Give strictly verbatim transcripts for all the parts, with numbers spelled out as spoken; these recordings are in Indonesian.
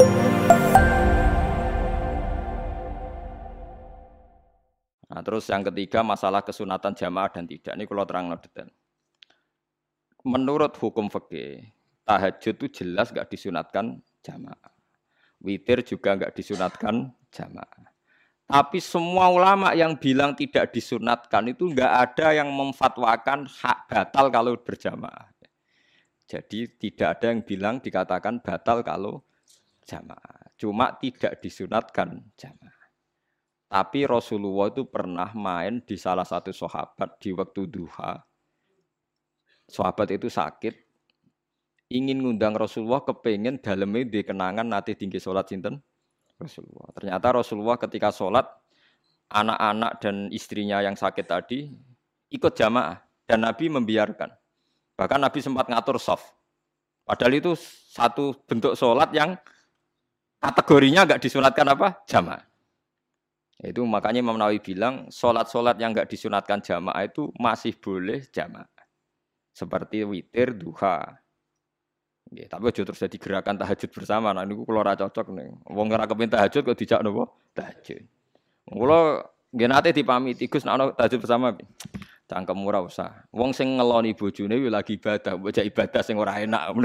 Nah, terus yang ketiga masalah kesunatan jamaah dan tidak. Ini kalau terang detail. Menurut hukum fikih, tahajud itu jelas nggak disunatkan jamaah. Witir juga nggak disunatkan jamaah. Tapi semua ulama yang bilang tidak disunatkan itu nggak ada yang memfatwakan hak batal kalau berjamaah. Jadi tidak ada yang bilang dikatakan batal kalau jamaah. Cuma tidak disunatkan jamaah. Tapi Rasulullah itu pernah main di salah satu sahabat di waktu duha. Sahabat itu sakit, ingin ngundang Rasulullah, kepengen dalamnya di kenangan nanti tinggi sholat sinten Rasulullah. Ternyata Rasulullah ketika sholat, anak-anak dan istrinya yang sakit tadi ikut jamaah dan Nabi membiarkan. Bahkan Nabi sempat ngatur soft. Padahal itu satu bentuk sholat yang kategorinya enggak disunatkan apa? Jamaah. Itu makanya Imam Nawawi bilang sholat-sholat yang enggak disunatkan jamaah itu masih boleh jamaah. Seperti witir, duha. Nggih, tapi aja terus jadi gerakan tahajud bersama. Nah niku kula ora cocok nih. Wong ora kepen tahajud kok dijak napa? Tahajud. Kula nggih nate dipamiti Gus nek ana tahajud bersama. Cangkem ora usah. Wong sing ngeloni bojone yo lagi ibadah, mbok ibadah sing ora enak.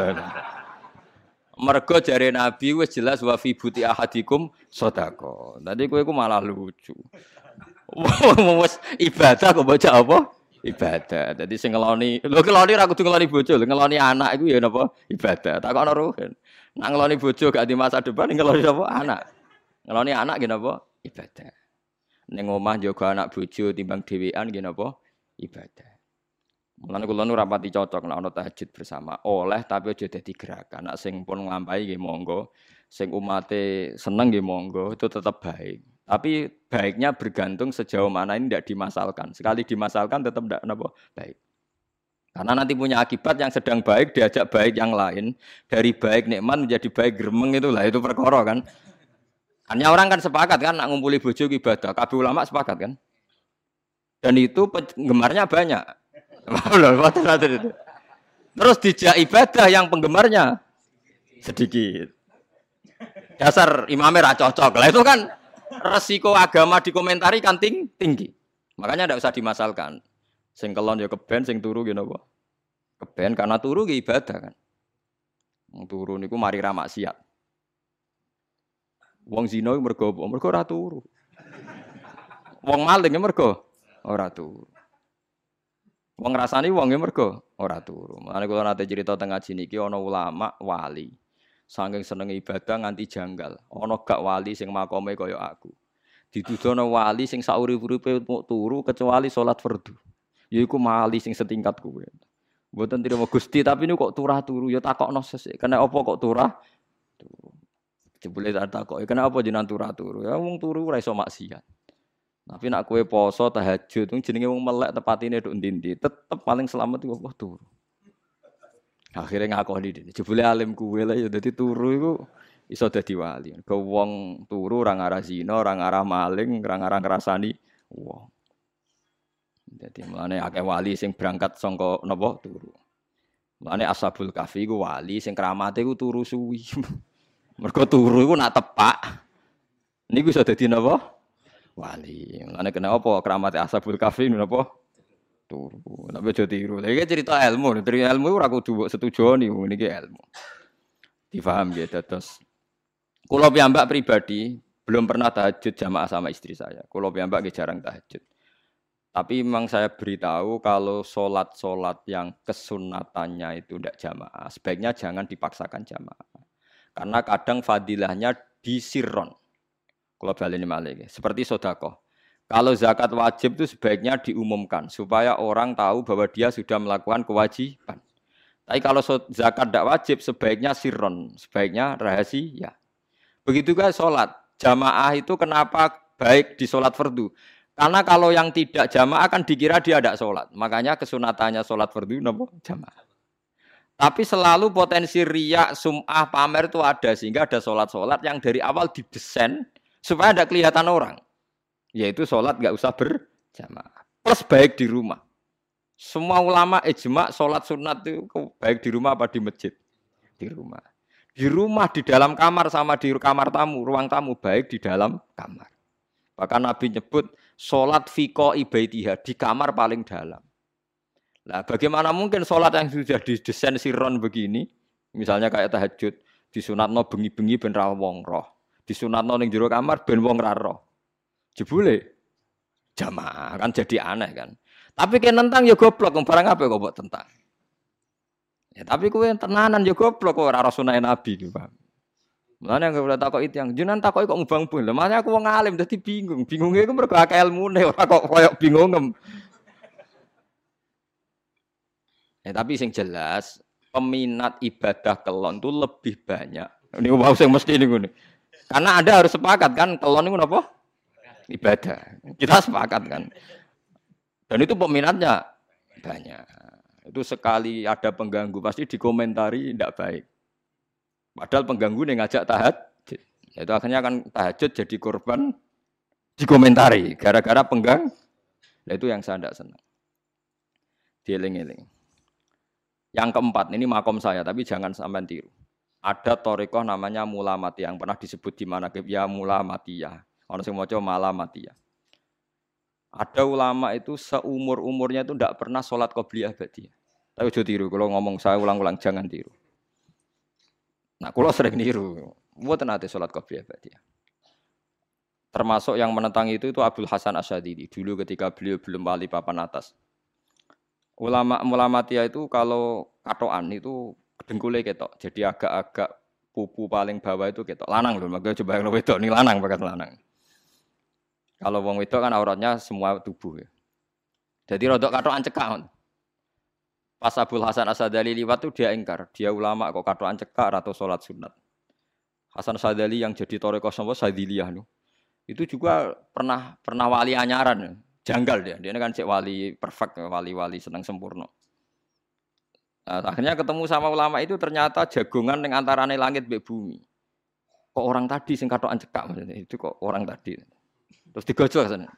Mergo jare Nabi wis jelas wa fi buti ahadikum sedekah. Dadi kowe iku malah lucu. Wong wis ibadah kok baca apa? Ibadah. Jadi sing ngeloni, lho ngeloni ra kudu ngeloni bojo, ngeloni anak iku ya napa? Ibadah. Tak kok ana ruhen. Nek ngeloni bojo gak di masa depan ngeloni apa? Anak. Ngeloni anak nggih napa? Ibadah. Ning omah njaga anak bojo timbang dhewean nggih napa? Ibadah. Mulane kula nu rapati cocok nek ana tahajud bersama. Oleh tapi aja dadi gerakan. Nek sing pun nglampahi nggih monggo, sing umate seneng nggih monggo, itu tetap baik. Tapi baiknya bergantung sejauh mana ini tidak dimasalkan. Sekali dimasalkan tetap tidak apa baik. Karena nanti punya akibat yang sedang baik diajak baik yang lain. Dari baik nikmat menjadi baik gremeng itulah itu perkara kan. Hanya orang kan sepakat kan nak ngumpuli bojo ibadah. Kabeh ulama sepakat kan. Dan itu penggemarnya banyak. Terus dijak ibadah yang penggemarnya sedikit. Dasar imamnya ra cocok. Lah itu kan resiko agama dikomentari kan ting, tinggi. Makanya tidak usah dimasalkan. Sing kelon ya keben, sing turu ya napa? Keben karena turu ya ibadah kan. Wong turu niku mari ra maksiat. Wong zina mergo apa? Mergo ora turu. Wong maling ya mergo ora turu. Wong ngrasani wong ya mergo ora turu. Mulane kula nate cerita teng ngaji niki ana ulama wali. Saking senenge ibadah nganti janggal. Ana gak wali sing makome kaya aku. Dituduhno wali sing saurip-uripe turu kecuali salat fardu. Yaiku wali sing setingkat kowe. Mboten trimo Gusti tapi niku kok turah turu ya takokno sesuk. Kena apa kok turah? Turu. Jebule tak takoki, kena apa jenengan turah turu? Ya wong turu ora iso maksiat. Tapi nek kowe poso tahajud jenenge wong melek tepatine nduk ndi-ndi, tetep paling selamat iku apa turu. Akhirnya ngakoni dene. Jebule alim kuwe lah ya dadi turu iku iso dadi wali. Ke wong turu ora ngarah zina, ora ngarah maling, ora ngarah ngrasani wong. Dadi mulane akeh wali sing berangkat saka napa turu. Mulane Ashabul Kahfi iku wali sing kramate iku turu suwi. Mergo turu iku nak tepak. Niku iso dadi napa? Wali. Mulane kena apa kramate Ashabul Kahfi napa? Turu, tapi aja tiru. Iki cerita ilmu, cerita ilmu ora kudu mbok setujoni niki ilmu. Difaham ya terus. Kula piyambak pribadi belum pernah tahajud jamaah sama istri saya. Kula piyambak nggih jarang tahajud. Tapi memang saya beritahu kalau salat-salat yang kesunatannya itu tidak jamaah, sebaiknya jangan dipaksakan jamaah. Karena kadang fadilahnya disirron. Kula baleni malih seperti sedekah. Kalau zakat wajib itu sebaiknya diumumkan supaya orang tahu bahwa dia sudah melakukan kewajiban. Tapi kalau zakat tidak wajib sebaiknya sirron, sebaiknya rahasia. Begitu juga sholat. Jamaah itu kenapa baik di sholat fardu? Karena kalau yang tidak jamaah kan dikira dia tidak sholat. Makanya kesunatannya sholat fardu namanya jamaah. Tapi selalu potensi riya, sum'ah, pamer itu ada. Sehingga ada sholat-sholat yang dari awal didesain supaya tidak kelihatan orang. Yaitu sholat nggak usah berjamaah. Plus baik di rumah. Semua ulama ijma sholat sunat itu baik di rumah apa di masjid? Di rumah. Di rumah, di dalam kamar sama di kamar tamu, ruang tamu baik di dalam kamar. Bahkan Nabi nyebut sholat fiko ibaitiha di kamar paling dalam. Nah, bagaimana mungkin sholat yang sudah didesain siron begini, misalnya kayak tahajud, disunatno bengi-bengi ben ra wong roh, disunatno ning jero kamar ben wong ra roh. Jebule jamaah kan jadi aneh kan. Tapi kene nentang ya goblok, barang apa kok mbok tentang. Ya tapi kowe tenanan ya goblok kok ora sunah Nabi ki, Pak. Mulane yang tak kok itu yang jenengan takoki kok ngubang-ubang. Lah makane aku wong alim dadi bingung. Bingunge iku mergo akeh ilmune ora kok koyo bingung. Ya, tapi yang jelas peminat ibadah kelon itu lebih banyak. Ini mau yang mesti ini gini. Karena Anda harus sepakat kan kelon itu apa? Ibadah. Kita sepakat kan. Dan itu peminatnya banyak. Itu sekali ada pengganggu pasti dikomentari tidak baik. Padahal pengganggu yang ngajak tahajud. Itu akhirnya akan tahajud jadi korban dikomentari gara-gara penggang. Nah, itu yang saya tidak senang. Dieling-eling. Yang keempat, ini makom saya, tapi jangan sampai tiru. Ada torikoh namanya Mulamatiyah, yang pernah disebut di mana ya Mulamatiyah. Orang yang mau coba Mulamatiyah. Ada ulama itu seumur-umurnya itu tidak pernah sholat qobliyah ba'diyah. Tapi jangan tiru, kalau ngomong saya ulang-ulang, jangan tiru. Nah, kalau sering tiru, buat nanti sholat qobliyah ba'diyah. Termasuk yang menentang itu, itu Abdul Hasan Asyadili. Dulu ketika beliau belum wali papan atas. Ulama Mulamatiyah itu kalau katoan itu dengkulnya ketok. Jadi agak-agak pupu paling bawah itu ketok. Lanang loh, makanya coba yang wedok ini lanang bakat lanang. Kalau wong wedok kan auratnya semua tubuh ya. Jadi rodok katoan cekak. Pas Abdul Hasan Asyadili liwat itu dia ingkar. Dia ulama kok katoan cekak atau sholat sunat. Hasan Asyadili yang jadi toreko sama Sadiliyah itu. Itu juga pernah pernah wali anyaran ya. Janggal dia, dia kan cek wali perfect, wali-wali senang sempurna. Nah, akhirnya ketemu sama ulama itu ternyata jagongan yang antarane langit be bumi. Kok orang tadi sing katokan cekak maksudnya itu kok orang tadi. Terus digojol sana.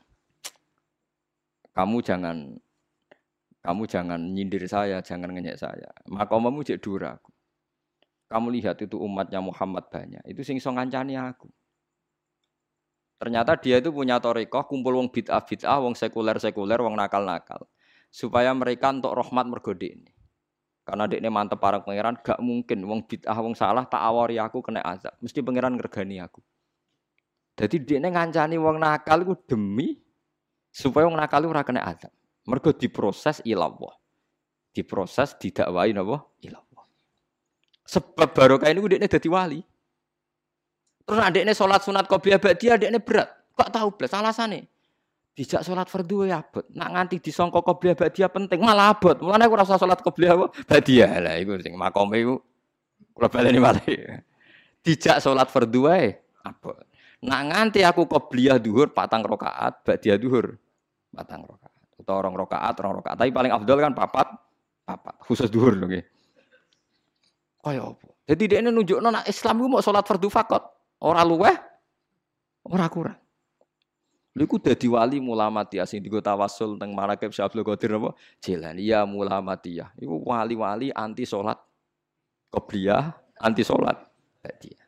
Kamu jangan kamu jangan nyindir saya, jangan ngenyek saya. Makomamu cek dura aku. Kamu lihat itu umatnya Muhammad banyak. Itu sing iso ngancani aku. Ternyata dia itu punya torikoh, kumpul wong bid'ah bid'ah, wong sekuler sekuler, wong nakal nakal, supaya mereka untuk rahmat mergode ini. Karena dia ini mantep para pangeran, gak mungkin wong bid'ah, wong salah tak awari aku kena azab, mesti pangeran ngergani aku. Jadi dia ini ngancani wong nakal itu demi supaya wong nakal itu ora kena azab. Mergo diproses ilallah, diproses didakwai napa ilallah. Sebab barokah ini dia ini dadi wali. Terus adekne sholat sunat qobliyah ba'diyah adekne berat. Kok tahu blas alasane? Dijak sholat fardhu ya abot. Nak nganti disangka qobliyah ba'diyah penting malah abot. Mulane aku ora usah sholat qobliyah ba'diyah. Lah iku sing makome iku kula baleni malih. Dijak sholat fardhu wae abot. Nak nganti aku qobliyah dhuwur patang rakaat, ba'diyah dhuwur patang rakaat. Utawa rong rakaat, rong rakaat. Tapi paling afdal kan papat, papat khusus dhuwur lho nggih. Kaya apa? Jadi dia ini nunjukno nak Islam iku mau sholat fardhu faqat. Ora luweh, ora kurang. Lha iku dadi wali Mulamatiyah sing digo tawasul teng Manaqib Syekh Abdul Qadir apa? Jilani ya Mulamatiyah. Iku wali-wali anti salat qobliyah, anti salat ba'diyah.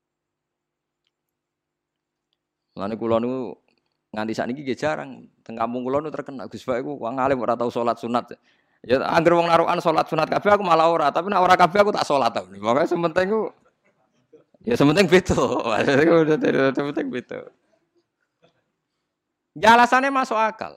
Mulane kula niku nganti sakniki nggih jarang teng kampung kula niku terkenal Gus Bak iku wong alim ora tau salat sunat. Ya anggere wong narukan salat sunat kabeh aku malah ora, tapi nek ora kabeh aku tak salat ta. Pokoke sementing ku ya sementing beto, sementing beto. Ya alasannya masuk akal.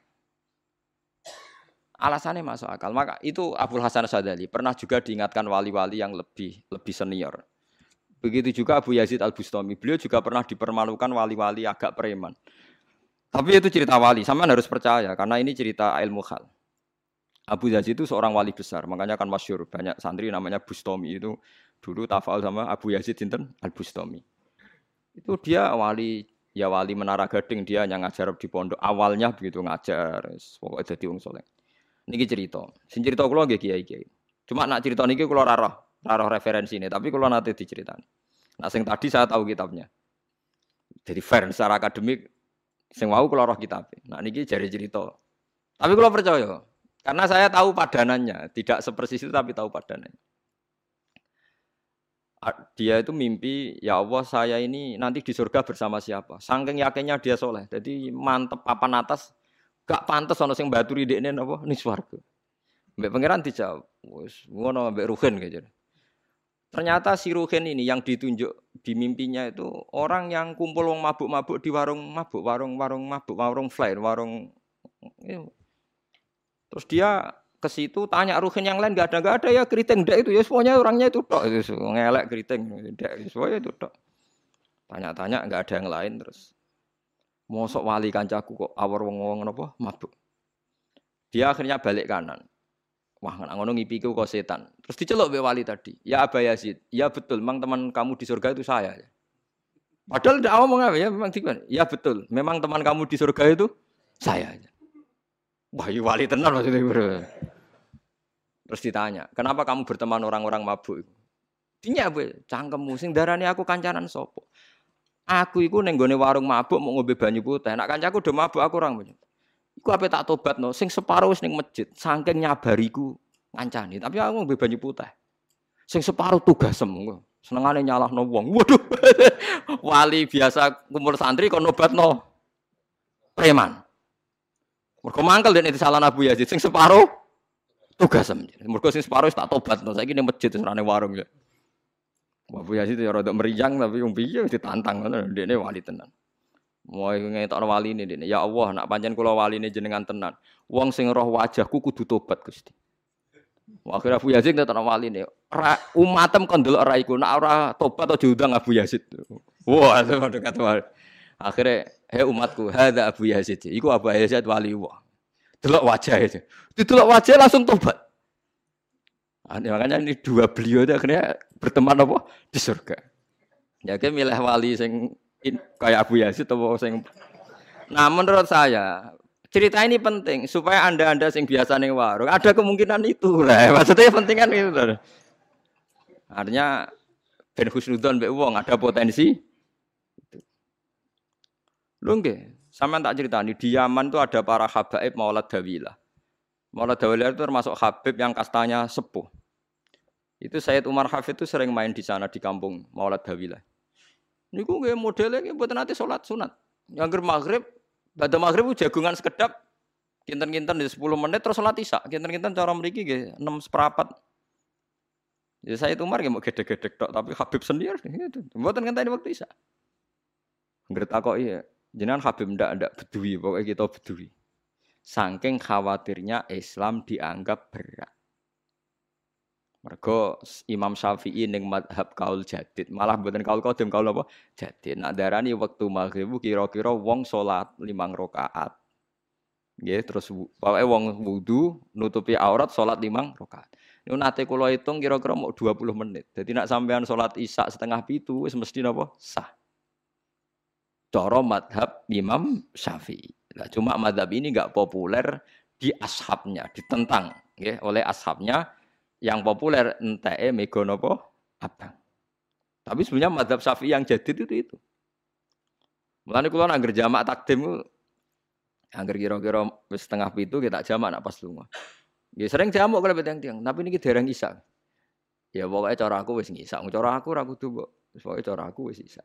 Alasannya masuk akal. Maka itu Abdul Hasan Asyadili pernah juga diingatkan wali-wali yang lebih lebih senior. Begitu juga Abu Yazid Al-Bustami. Beliau juga pernah dipermalukan wali-wali agak preman. Tapi itu cerita wali. Sampean harus percaya karena ini cerita ilmu hal. Abu Yazid itu seorang wali besar. Makanya kan masyhur banyak santri namanya Bustami itu. Dulu tafal sama Abu Yazid Sinten Al-Bustami. Itu dia wali, ya wali Menara Gading, dia yang ngajar di pondok. Awalnya begitu ngajar, pokoknya jadi wong saleh. Niki cerita. Sing cerita kula nggih kiai-kiai. Cuma nak cerita niki kula ora roh, ora roh referensine, tapi kula nate diceritani. Nah sing tadi saya tahu kitabnya. Jadi fair secara akademik sing wau kula roh kitabnya. Nah niki jari cerita. Tapi kula percaya karena saya tahu padanannya, tidak sepersis itu tapi tahu padanannya. dia itu mimpi, ya Allah saya ini nanti di surga bersama siapa. Saking yakinnya dia soleh. Jadi mantep papan atas, gak pantes ana sing baturi dekne napa ning swarga. Mbek pangeran dijawab, wis ngono mbek Ruhin gitu. Ternyata si Ruhin ini yang ditunjuk di mimpinya itu orang yang kumpul wong mabuk-mabuk di warung mabuk, warung-warung mabuk, warung flare, warung. Terus dia ke situ tanya Ruhin yang lain enggak ada enggak ada ya keriting ndak itu ya semuanya orangnya itu tok itu ngelek keriting ndak semuanya itu tok. Tanya-tanya enggak ada yang lain terus. Mosok wali kancaku kok awor wong-wong napa mabuk. Dia akhirnya balik kanan. Wah, ngono ngipiku kok setan. Terus diceluk mbek wali tadi. Ya Aba Yazid, ya betul, memang teman kamu di surga itu saya. Padahal ndak ngomong apa ya, memang gimana? Ya betul, memang teman kamu di surga itu saya. Wah, ya wali tenan maksudnya, Bro. Terus ditanya, "Kenapa kamu berteman orang-orang mabuk?" Dinya, "Bu, cangkemmu sing darani aku kancanan sapa?" Aku iku ning gone warung mabuk mau ngombe banyu putih. Nek kancaku do mabuk aku ora banyu. Iku ape tak tobatno, sing separo wis ning masjid, saking nyabariku ngancani, tapi aku ngombe banyu putih. Sing separo tugasem, senengane nyalahno wong. Waduh. Wali biasa kumpul santri kon nobatno preman. Mergo mangkel dene disalahno Abu Yazid, sing separo tugasem. Mergo sing separo wis tak tobatno, saiki ning masjid wis ora ning warung ya. Abu Yazid ya rada meriang tapi wong piye ditantang ngono, dekne wali tenan. Mau ngetokno waline dene. Ya Allah, nak pancen kula waline jenengan tenan. Wong sing roh wajahku kudu tobat Gusti. Akhire Abu Yazid ngetokno waline. Ora umatem kon delok ora iku, nak ora tobat aja diundang Abu Yazid. Wah, itu dekat wali. Akhire, "Hei umatku, hadza Abu Yazid." Iku Abu Yazid wali Allah. Delok wajah itu. Didelok wajah langsung tobat. Nah, makanya ini dua beliau itu akhirnya berteman apa? Di surga. Ya kayak milih wali sing kayak Abu Yazid atau sing. Nah menurut saya cerita ini penting supaya anda-anda sing biasa ning warung ada kemungkinan itu lah. Maksudnya penting kan itu. Artinya ben husnudzon mbek wong ada potensi. Lho nggih, sampean tak critani di Yaman itu ada para habaib Maulad Dawilah. Maulad Dawilah itu termasuk habib yang kastanya sepuh. Itu Sayyid Umar Hafid itu sering main di sana di kampung Maulad Dawilah. Niku nggih modele nggih mboten ate salat sunat. Yang maghrib, badhe maghrib jagungan sekedap kinten-kinten di sepuluh menit terus salat Isya. Kinten-kinten cara mriki nggih enam seperempat. Ya Sayyid Umar nggih mau gedhe-gedhe tok tapi Habib sendiri gitu. Mboten ngenteni waktu Isya. Ngger takoki ya, jenengan Habib ndak ndak bedui, pokoke kita bedui. Saking khawatirnya Islam dianggap berat. Mergo Imam Syafi'i ning mazhab kaul jadid, malah mboten kaul qadim, kaul apa? Jadid. Nak darani wektu maghrib kira-kira wong salat limang rakaat. Nggih, terus pokoke wong wudu nutupi aurat salat limang rakaat. Niku nate kula hitung kira-kira mau dua puluh menit. Dadi nak sampean salat Isya setengah pitu wis mesti napa? Sah. Cara mazhab Imam Syafi'i. Nah, cuma mazhab ini enggak populer di ashabnya, ditentang nggih oleh ashabnya. Yang populer enteke mega napa abang. Tapi sebenarnya mazhab Syafi'i yang jadid itu itu. Mulane kula nang ngger jamak takdim angger kira-kira wis setengah pitu kita jamak nak pas lunga. Nggih sering jamak kalau tiang-tiang, tapi niki dereng Isya. Ya pokoke cara aku wis ngisa, cara aku ora kudu mbok. Wis pokoke cara aku wis Isya.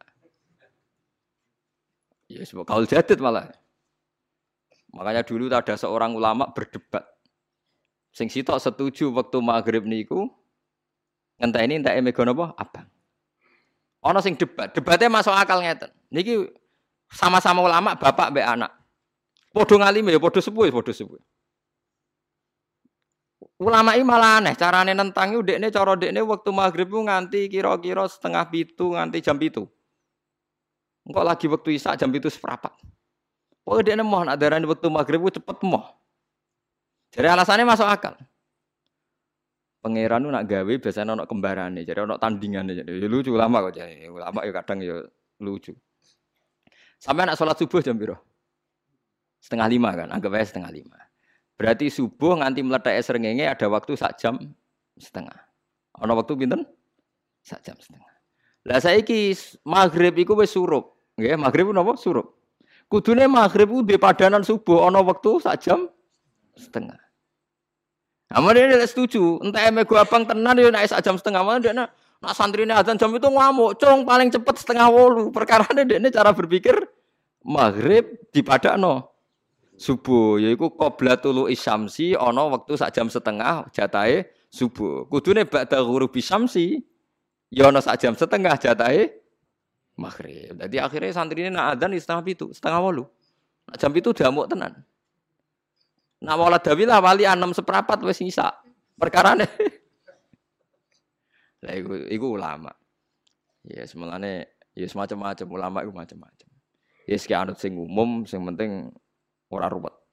Ya wis kaul jadid malah. Makanya dulu ada seorang ulama berdebat. Sing sitok setuju waktu maghrib niku ngenteni enteke mega napa abang. Ana sing debat, debatnya masuk akal ngeten. Niki sama-sama ulama bapak mbek anak. Padha ngalime ya padha sepuh, padha sepuh. Ulama iki malah aneh, carane nentang iku dekne cara dekne waktu maghrib ku nganti kira-kira setengah pitu nganti jam pitu. Engko lagi waktu Isya jam pitu seprapat. Pokoke dekne moh nak darani waktu maghrib ku cepet moh. Jadi alasannya masuk akal. Pangeran nak gawe biasanya ono kembarane, jadi ono tandingannya. Jadi lucu ulama kok jadi. Ulama ya kadang ya lucu. Sampai nak sholat subuh jam piro? Setengah lima kan, anggap aja setengah lima. Berarti subuh nganti meletak srengenge ada waktu sak jam setengah. Ono waktu pinten? Sak jam setengah. Lah saiki maghrib iku wis surup. Nggih, maghrib napa surup. Kudune maghrib ku di padanan subuh ono waktu sak jam setengah. Amun dia tidak setuju, entah mego abang tenan dia naik sak jam setengah, mana dia nak Nak santrine adzan jam itu ngamuk, cung paling cepet setengah wolu. Perkarane dekne cara berpikir maghrib dipadakno subuh, yaiku qoblatul isyamsi ana wektu sak jam setengah jatahe subuh. Kudune ba'da ghurubi syamsi ya ana sak jam setengah jatahe maghrib. Dadi akhirnya santrine nak adzan setengah pitu, setengah wolu. Nak jam itu diamuk tenan. Nak maulad dawilah wali enam seprapat wis ngisa. Perkarane lah iku iku ulama. Ya semelane ya semacam-macam ulama iku macam-macam. Ya sik anut sing umum sing penting ora ruwet.